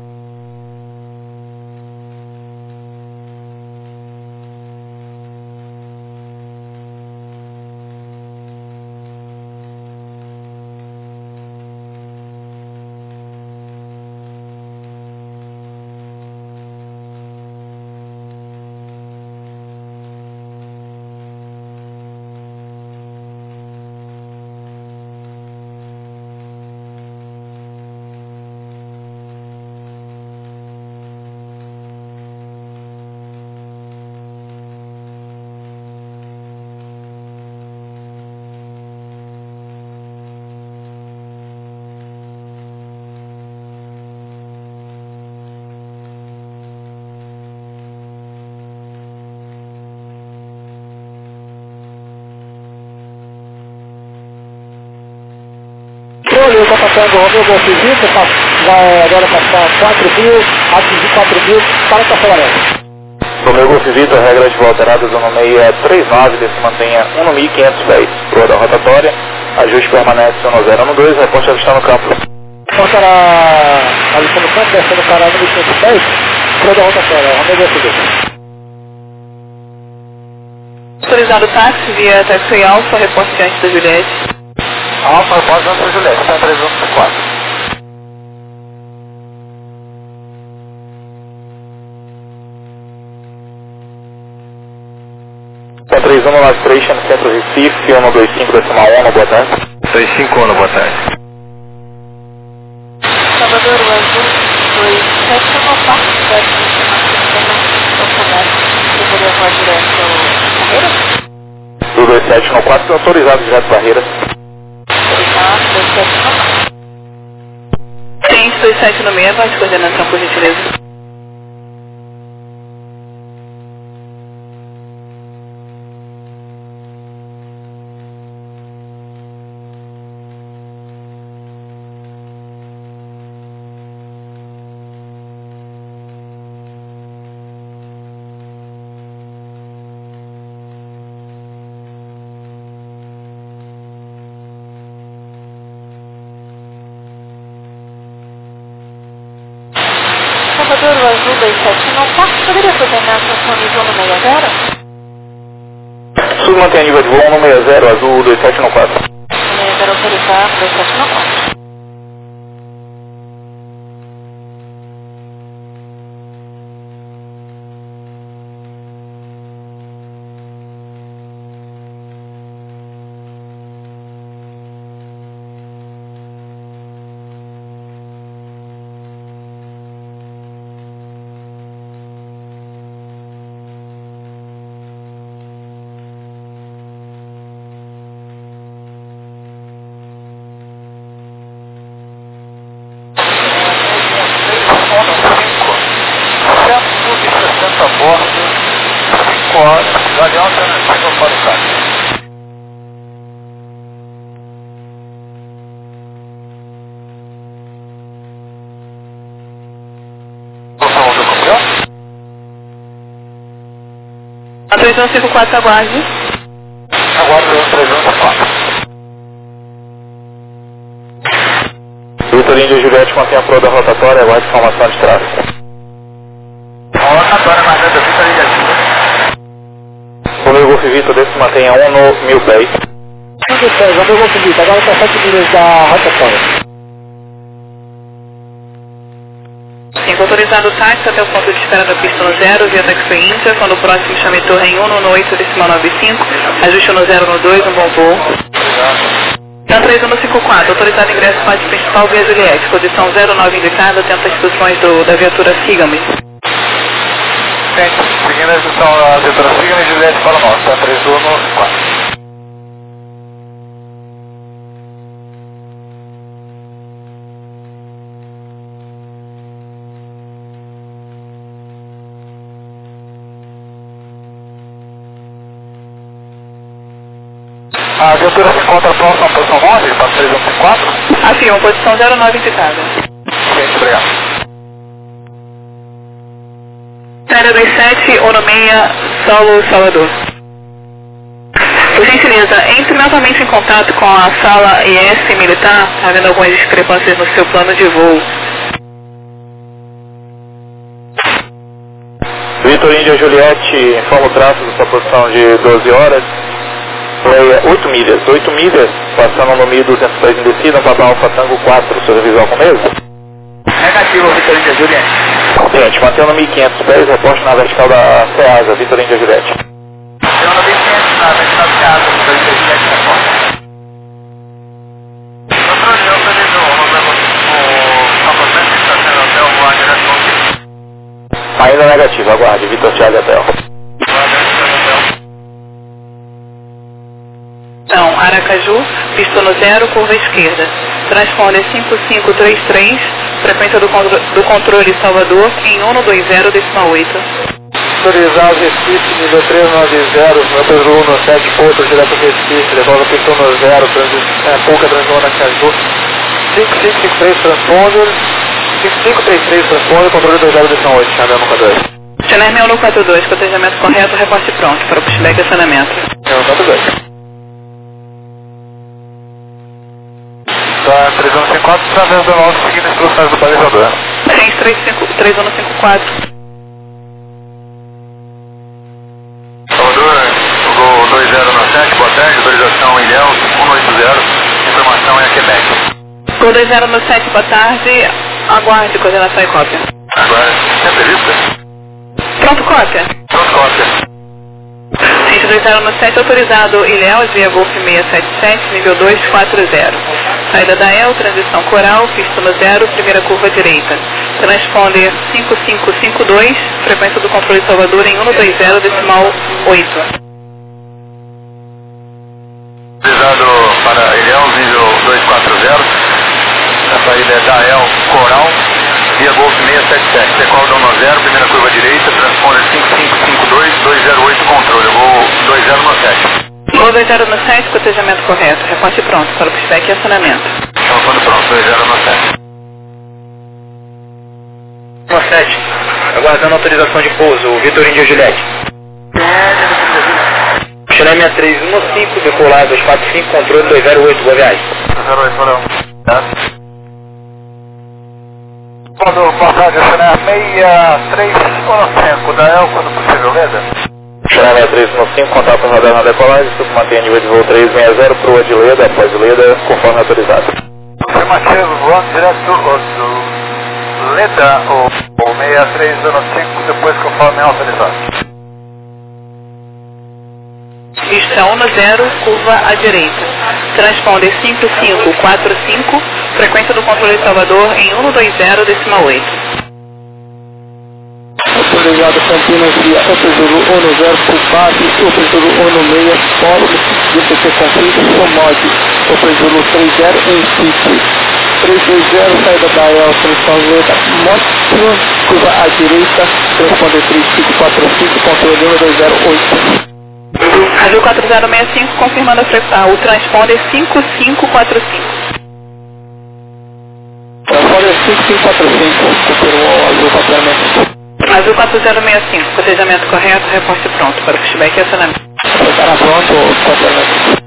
S1: Eu estou passando o meu Golf Vista, vai agora passar quatro mil, atingir quatro mil, para o aceleramento.
S4: No meu Golf Vitor, regra de volta errada, zona seis três nove, se mantenha um mil quinhentos pés. Proa da rotatória, ajuste permanece no zero um dois, reposte avistar no campo.
S1: Então será alistando no campo, descendo o canal número quinhentos pés, proa da rotatória, Romeu Golf Vitor.
S3: Autorizado táxi via Taxi Alfa, reporte diante da Juliette.
S1: Alfa, pode não ser Juliette, está três um cinco quatro.
S4: três um nove três, no centro Recife, um dois cinco decimal um, boa tarde.
S1: dois cinco um, boa tarde.
S3: Salvador, o azul dois sete no quarto, décimo você poderia voar direto ao Barreira?
S4: Do dois sete no quatro, autorizado direto Barreira.
S3: Autorizado, dois sete no quatro. Tem dois sete no meio, voz de coordenação, por gentileza. Salvador, o azul dois sete no quatro, poderia coordenar com o nível no seis zero?
S4: Sul mantém nível de voo no seis zero, azul dois sete no quatro.
S3: seis zero autorizado, dois sete no quatro.
S4: sessenta bordo, cinco horas, avião alternativa para o carro. Função do campeão?
S3: A três um cinco quatro, aguarde.
S4: Aguardo três um cinco quatro. Vitor Índia Juliette mantém a proa da rotatória, aguarde informação de tráfego. Rotatória, Marcelo Vitor Índia Juliette. Romeu Golf Vitor, desse mantém a um no mil pés.
S5: mil pés, Romeu Golf Vitor, agora está sete milhas da rotatória.
S3: cinco autorizado o táxi até o ponto de espera da pista no zero, via Taxi Índia, quando o próximo chame torre em um no oito decimal nove cinco, ajuste no zero no dois, um bom voo. Na três um no cinco quatro, autorizado ingresso parte principal via Juliette, posição zero nove indicada, atento às instruções do, da viatura Siga-me.
S4: Seguindo a instrução da viatura Siga-me, Juliette para o norte, tá três um no cinco quatro. A viatura se encontra próxima à posição nove, para três um cinco quatro.
S3: Afirma, posição zero nove indicada.
S4: Gente, obrigado.
S3: Série dois sete, Ono seis, Solo, Salvador. Por gentileza, entre novamente em contato com a sala I S militar, havendo algumas discrepâncias no seu plano de voo.
S4: Vitor Índia Juliette, informa o tráfego da sua posição de doze horas. É, oito milhas, oito milhas, passando no mil duzentos pés em descida, Papa Alfa Tango quatro, sua revisão com mesa?
S1: Negativo, Vitor Índia Juliette.
S4: Gente, mantendo mil e quinhentos pés, reposte na vertical da Ceasa, Vitor Índia Juliette.
S1: Mantendo mil e quinhentos na vertical da Ceasa, Vitor Índia Juliette, reposte. Doutor, eu previso o comportamento que está sendo até o voar direto ao
S4: Ainda negativo, aguarde, Vitor Thiago Hotel.
S3: Então, Aracaju, pista no zero, curva esquerda. Transponder cinco cinco três três, frequência do, contro do controle Salvador em um dois zero decimal oito.
S4: Autorizado Recife, nível três nove zero, número um no sete, outro direto Recife, devolve a pista no zero, é, pouca transona Aracaju. cinco cinco cinco três transponder, cinco cinco três três transponder, controle dois zero decimal oito, Chanel no quatro dois.
S3: Chanel no quatro dois, cotejamento correto, reporte pronto para o pushback e acionamento.
S4: Chanel no quatro dois. Tá, três um cinco quatro, através do nosso, seguindo instruções do balizador.
S3: Gente, três um cinco quatro.
S4: Salvador, Gol dois zero no sete, boa tarde, autorização Ilhéus, um oito zero, informação é Quebec.
S3: Gol dois zero no sete, boa tarde, aguarde coordenação e cópia.
S4: Agora, é prevista?
S3: Pronto, cópia.
S4: Pronto, cópia.
S3: Gente, dois zero no sete, autorizado Ilhéus via Golf seiscentos e setenta e sete, nível dois quatro zero. Saída da E L, transição coral, pista no zero, primeira curva direita. Transponder cinco cinco cinco dois, frequência do controle Salvador em cento e vinte, decimal oito.
S4: Autorizado para Ilhéus, nível dois quatro zero. A saída é da E L coral, via Golf seiscentos e setenta e sete. Decol dono zero, primeira curva direita, transponder cinco cinco cinco dois, dois zero oito, controle. Eu vou dois zero no sete.
S3: Voo dois zero no sete, cotejamento correto. Reporte pronto para o pushback e acionamento.
S4: Estamos quando pronto, dois zero no sete.
S1: No sete, aguardando autorização de pouso, Vitor Índio Juliette. Chile sessenta e três quinze, decolar dois quatro cinco, controle dois zero oito, boa viagem.
S4: dois zero oito, valeu. Quando passagem, Chile seis três cinco, da E L, quando possível, Leda?
S1: Chile sessenta e três quinze, contato radar na decolagem, submantém nível de voo trezentos e sessenta, proa de Leda, após Leda, conforme autorizado.
S4: Afirmativo, voando direto do Leda, o seis três cinco, depois conforme autorizado.
S3: Pista um zero, curva à direita. Transponder cinco cinco quatro cinco, frequência do controle Salvador em cento e vinte, decimal oito.
S6: Autorizado Campinas via Opezulu um zero, Pupati, Opezulu um seis, Polo, D P C Conflito, Somod, Opezulu três zero em sítio. três dois zero, saída da E L, transponder Moto, curva à direita, transponder três cinco quatro cinco, controle um dois zero oito.
S3: Azul quatro zero seis cinco, confirmando a frequência, o transponder cinco cinco quatro cinco.
S6: Transponder cinco cinco quatro cinco, confirmou o Azul quatro zero seis cinco.
S3: Azul quatro zero seis cinco, cotejamento correto, reporte pronto para o pushback e acionamento.
S6: Estará pronto o quatro zero seis cinco.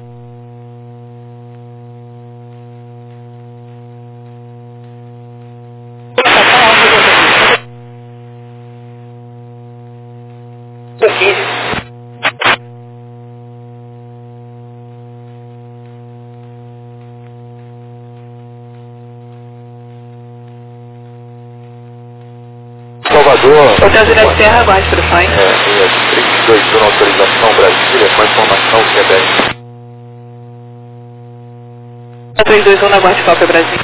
S4: Salvador.
S3: Hotel Juliette Serra, aguarde instruções.
S4: É, trinta e dois, dando autorização Brasília, com informação que é dez.
S3: três dois um, aguarde cópia Brasil.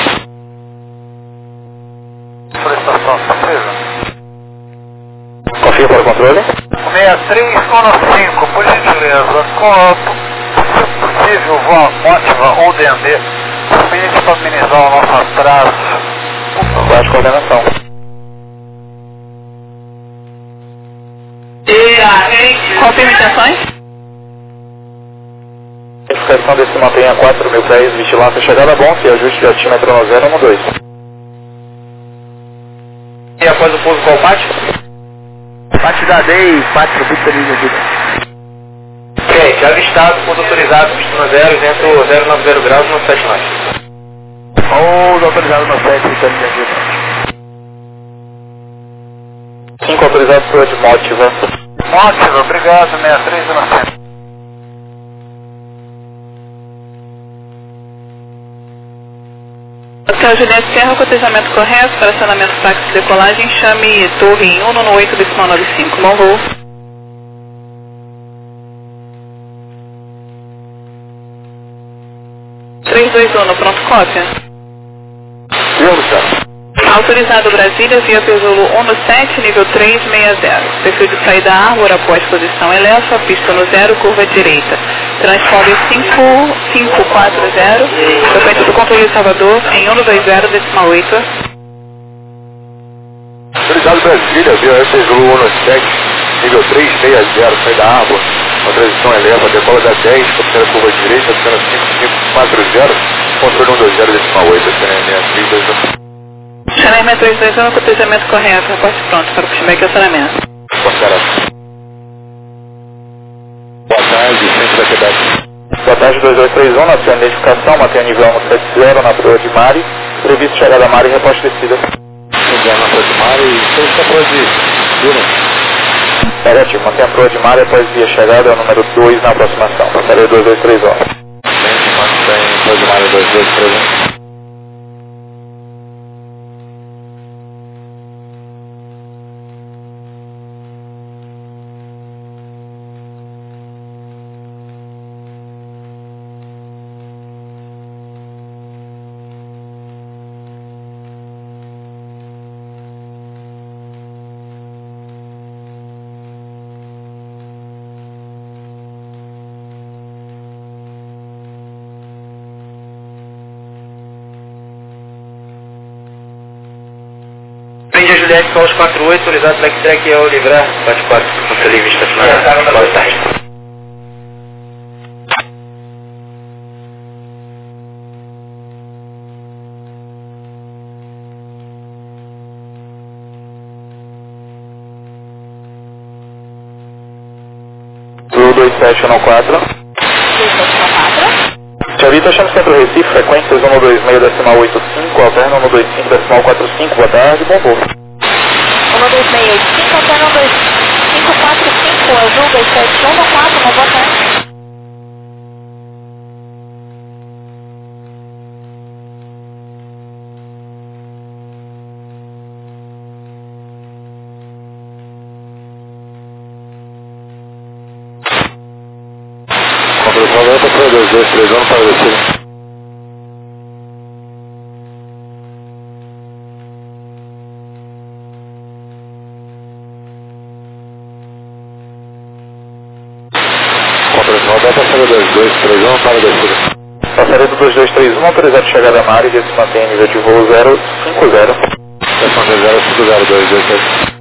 S4: Solicitação, surpresa.
S1: Confia para o controle.
S4: seis três um cinco, por gentileza, com, se possível, voa Motiva ou D N D, suficiente para minimizar o nosso atraso.
S1: Aguarde coordenação.
S3: Confirme intenções.
S1: Verificação desse mantenha quatro mil pés, vigilância chegada bom, se ajuste de altímetro no zero um dois. E após o pouso qual pátio?
S6: Pátio da D E I, quatro Vitor Índio.
S1: Ok, já avistado, pouso autorizado, pista no zero, vento zero nove zero graus no sete nove.
S6: Pouso autorizado no sete, Vitor Índio.
S1: cinco autorizado por de Motiva.
S4: Motiva, obrigado, seis três um cinco.
S3: Hotel Juliette Serra, cotejamento correto, para acionamento táxi de decolagem, chame torre em cento e oito, decimal nove cinco. Bom voo. três dois um, pronto cópia.
S4: Viu, cara?
S3: Autorizado Brasília via Pesolo um sete, nível três seis zero. Perfil de saída Árvore após posição eleva, pista no zero, curva direita. Transponder cinco cinco quatro zero, frequência do controle de Salvador em cento e vinte, decimal oito.
S4: Autorizado Brasília, via Pesolo um sete, nível três seis zero, saída Árvore, a transição eleva, decola da dez, primeira curva direita, cena cinco cinco quatro zero, controle um dois zero, decimal oito, cena seis três dois um.
S3: Channel três dois um, cotejamento correto, reporte pronto para o pushback e acionamento.
S4: Boa tarde. Boa tarde, centro da Quebec.
S1: Boa tarde, dois dois três um, na sua identificação, mantenha nível um sete zero na proa de Mari, previsto chegada a Mari e reposte descida.
S4: Chegar na proa de Mari, todos a proa de Dura.
S1: Negativo, mantenha a proa de Mari após via chegada, é o número dois na aproximação. Passarei dois dois três um.
S4: Gente, mantém proa de Mari dois dois três um.
S1: Juliette, Paus quatro oito, autorizado backtrack ao livrar, quatro quatro, com seu livre estacionado. Boa tarde.
S4: dois sete um quatro. Senhorita, chama Centro Recife, frequência um dois seis decimal oito cinco, alterna um dois cinco decimal quatro cinco, boa tarde, bom voo.
S2: um dois seis oito cinco, alterna um dois cinco quatro cinco, azul dois sete um quatro, uma boa tarde.
S4: noventa para dois dois três um para descer. Contra noventa para dois dois três um para descer. Passaria do dois dois três um, autorizado de chegada a Mari, e se mantém nível de voo zero cinco zero. Estação zero cinco zero dois dois três.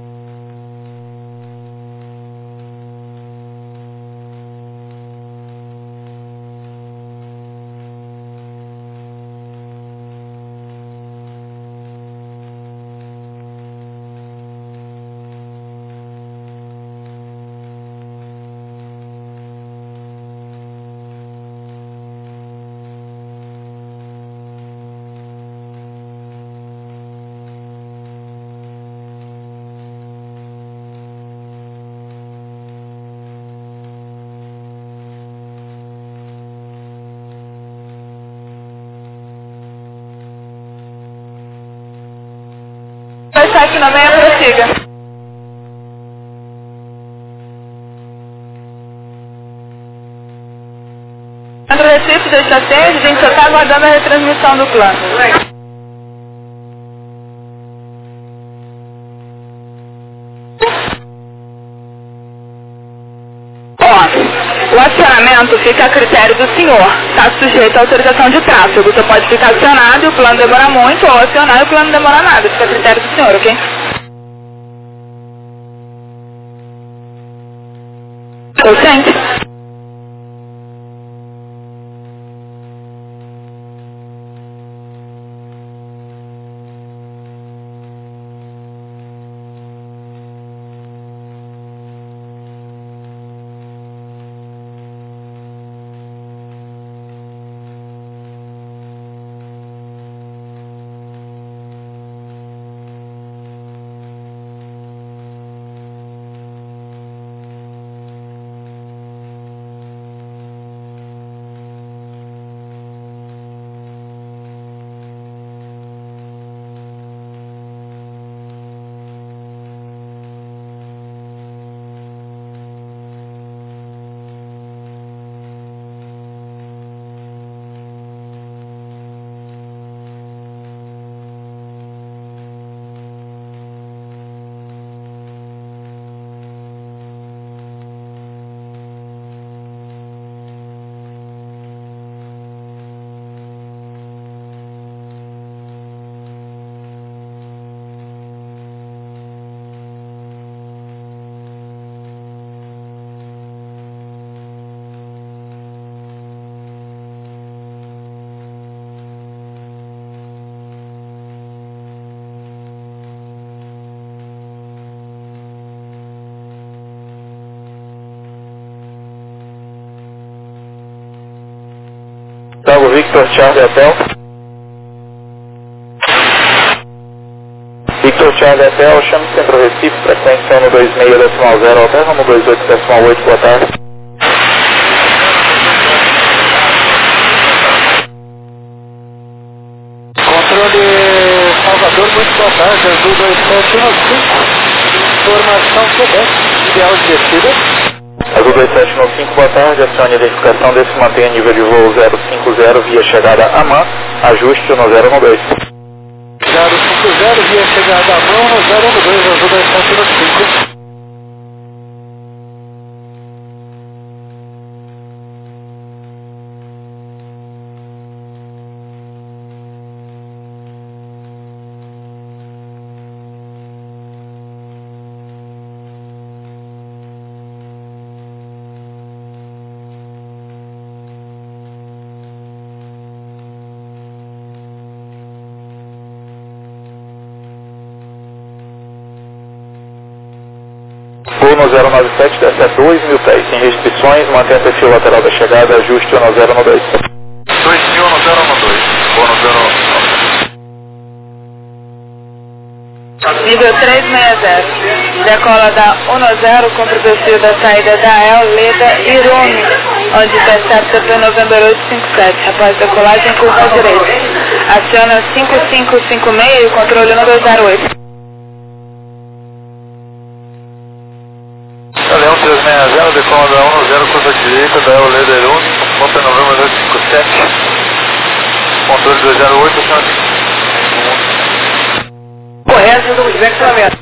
S3: Vai estar aqui na meia, prossiga. Centro Recife, dois sete seis, a gente só está aguardando a retransmissão do plano. Ó, o acionamento fica a critério do senhor, está sujeito à autorização de tráfego. Você pode ficar acionado e o plano demora muito, ou acionar e o plano não demora nada, fica a critério do senhor, ok? Ou sente?
S4: Bravo Victor Charlie Hotel. Victor Charlie Hotel, chame Centro Recife, frequência um dois seis decimal zero, alterna um dois oito decimal oito, boa tarde.
S6: Controle Salvador, muito boa tarde, azul dois sete um cinco, informação Quebec, ideal de descida.
S4: Azul dois sete um cinco, boa tarde, acione a identificação desse mantém nível de voo zero cinco zero via chegada a M A N, ajuste no zero um dois.
S6: zero cinco zero via chegada a mão no zero um dois, azul dois sete um cinco.
S4: Voo no zero nove sete, desce a dois mil pés, sem restrições, mantenha o perfil lateral da chegada, ajuste no zero nove dois.
S1: dois mil no zero nove dois, voo no zero nove sete.
S3: Nível trezentos e sessenta, decola da um zero contra o perfil da saída da El Leda Irumi, onde intercepta P November oito cinco sete, após decolagem curva à direita. Aciona cinco cinco cinco seis e controle no dois zero oito.
S1: Leão trezentos e sessenta, decola da um zero curva à direita da El Leda Irumi, com P November oito cinco sete, controle dois zero oito, aciona
S3: Correto, vamos ver que travessa.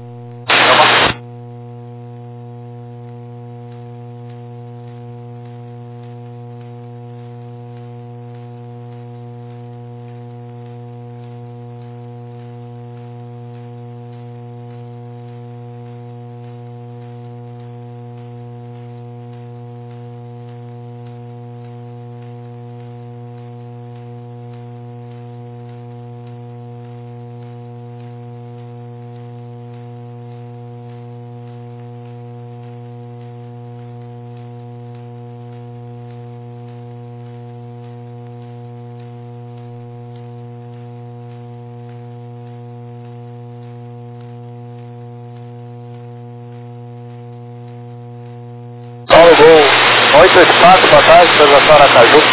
S4: Paulo Gol oito oito quatro, boa tarde, transação Aracaju.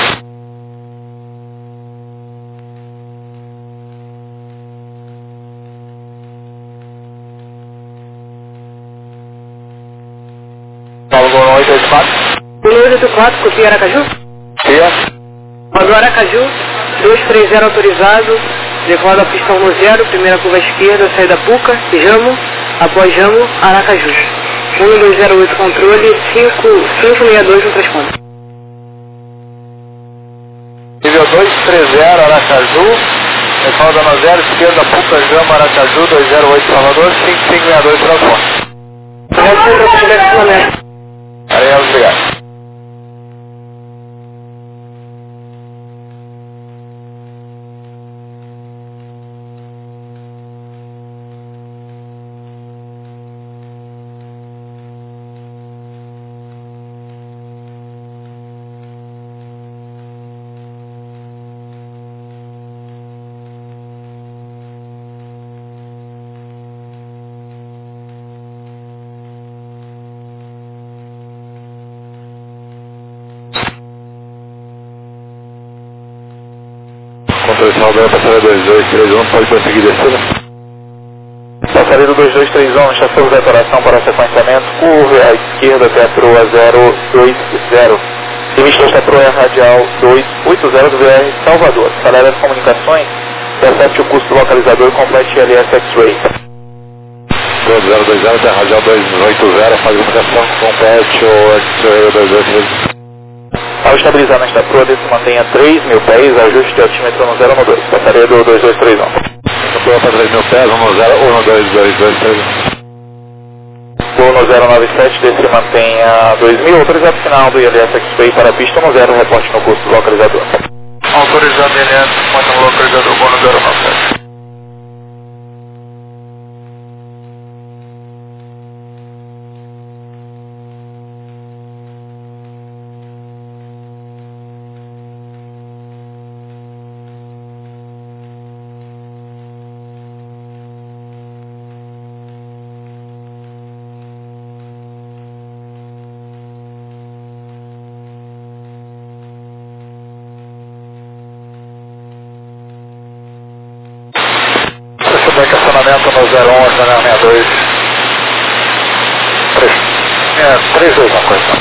S4: Paulo Gol oito oito quatro.
S3: oito oito quatro, copia Aracaju.
S4: Tia.
S3: Mandou Aracaju, dois três zero autorizado, decola a pistão no zero, primeira curva à esquerda, saída Puca, Jamo, após Jamo, Aracaju. um dois zero oito controle, cinco cinco seis dois no transponder.
S4: Nível dois três zero, Aracaju, decola no zero, esquerda Puca, Jamo, Aracaju, dois zero oito Salvador, cinco cinco seis dois transponder. Aí, obrigado. Controle Salvador, passaria dois dois três um, pode prosseguir descida. Passaria do dois dois três um, chassou de operação para sequenciamento, curva à esquerda até a proa zero dois zero. Limite desta proa é radial dois oito zero do V R Salvador. Acelera as comunicações, intercepte o custo localizador e complete L S X-Ray. dois zero dois zero até radial dois oito zero, faz comunicação, complete o X-Ray dois dois três. Ao estabilizar nesta proa, se mantenha três mil pés, ajuste de altímetro no zero um dois. Passaria do dois dois três um. Proa para três mil pés, um zero um dois dois dois três um. Voo no zero nove sete, desce e mantenha dois mil, autorizado final do I L S X-Ray para a pista no zero, reporte no custo localizador.
S1: autorizado I L S, manda no localizador, voo no zero nove sete.
S4: Estacionamento no zero um, zero um dois, três dois um, coisa.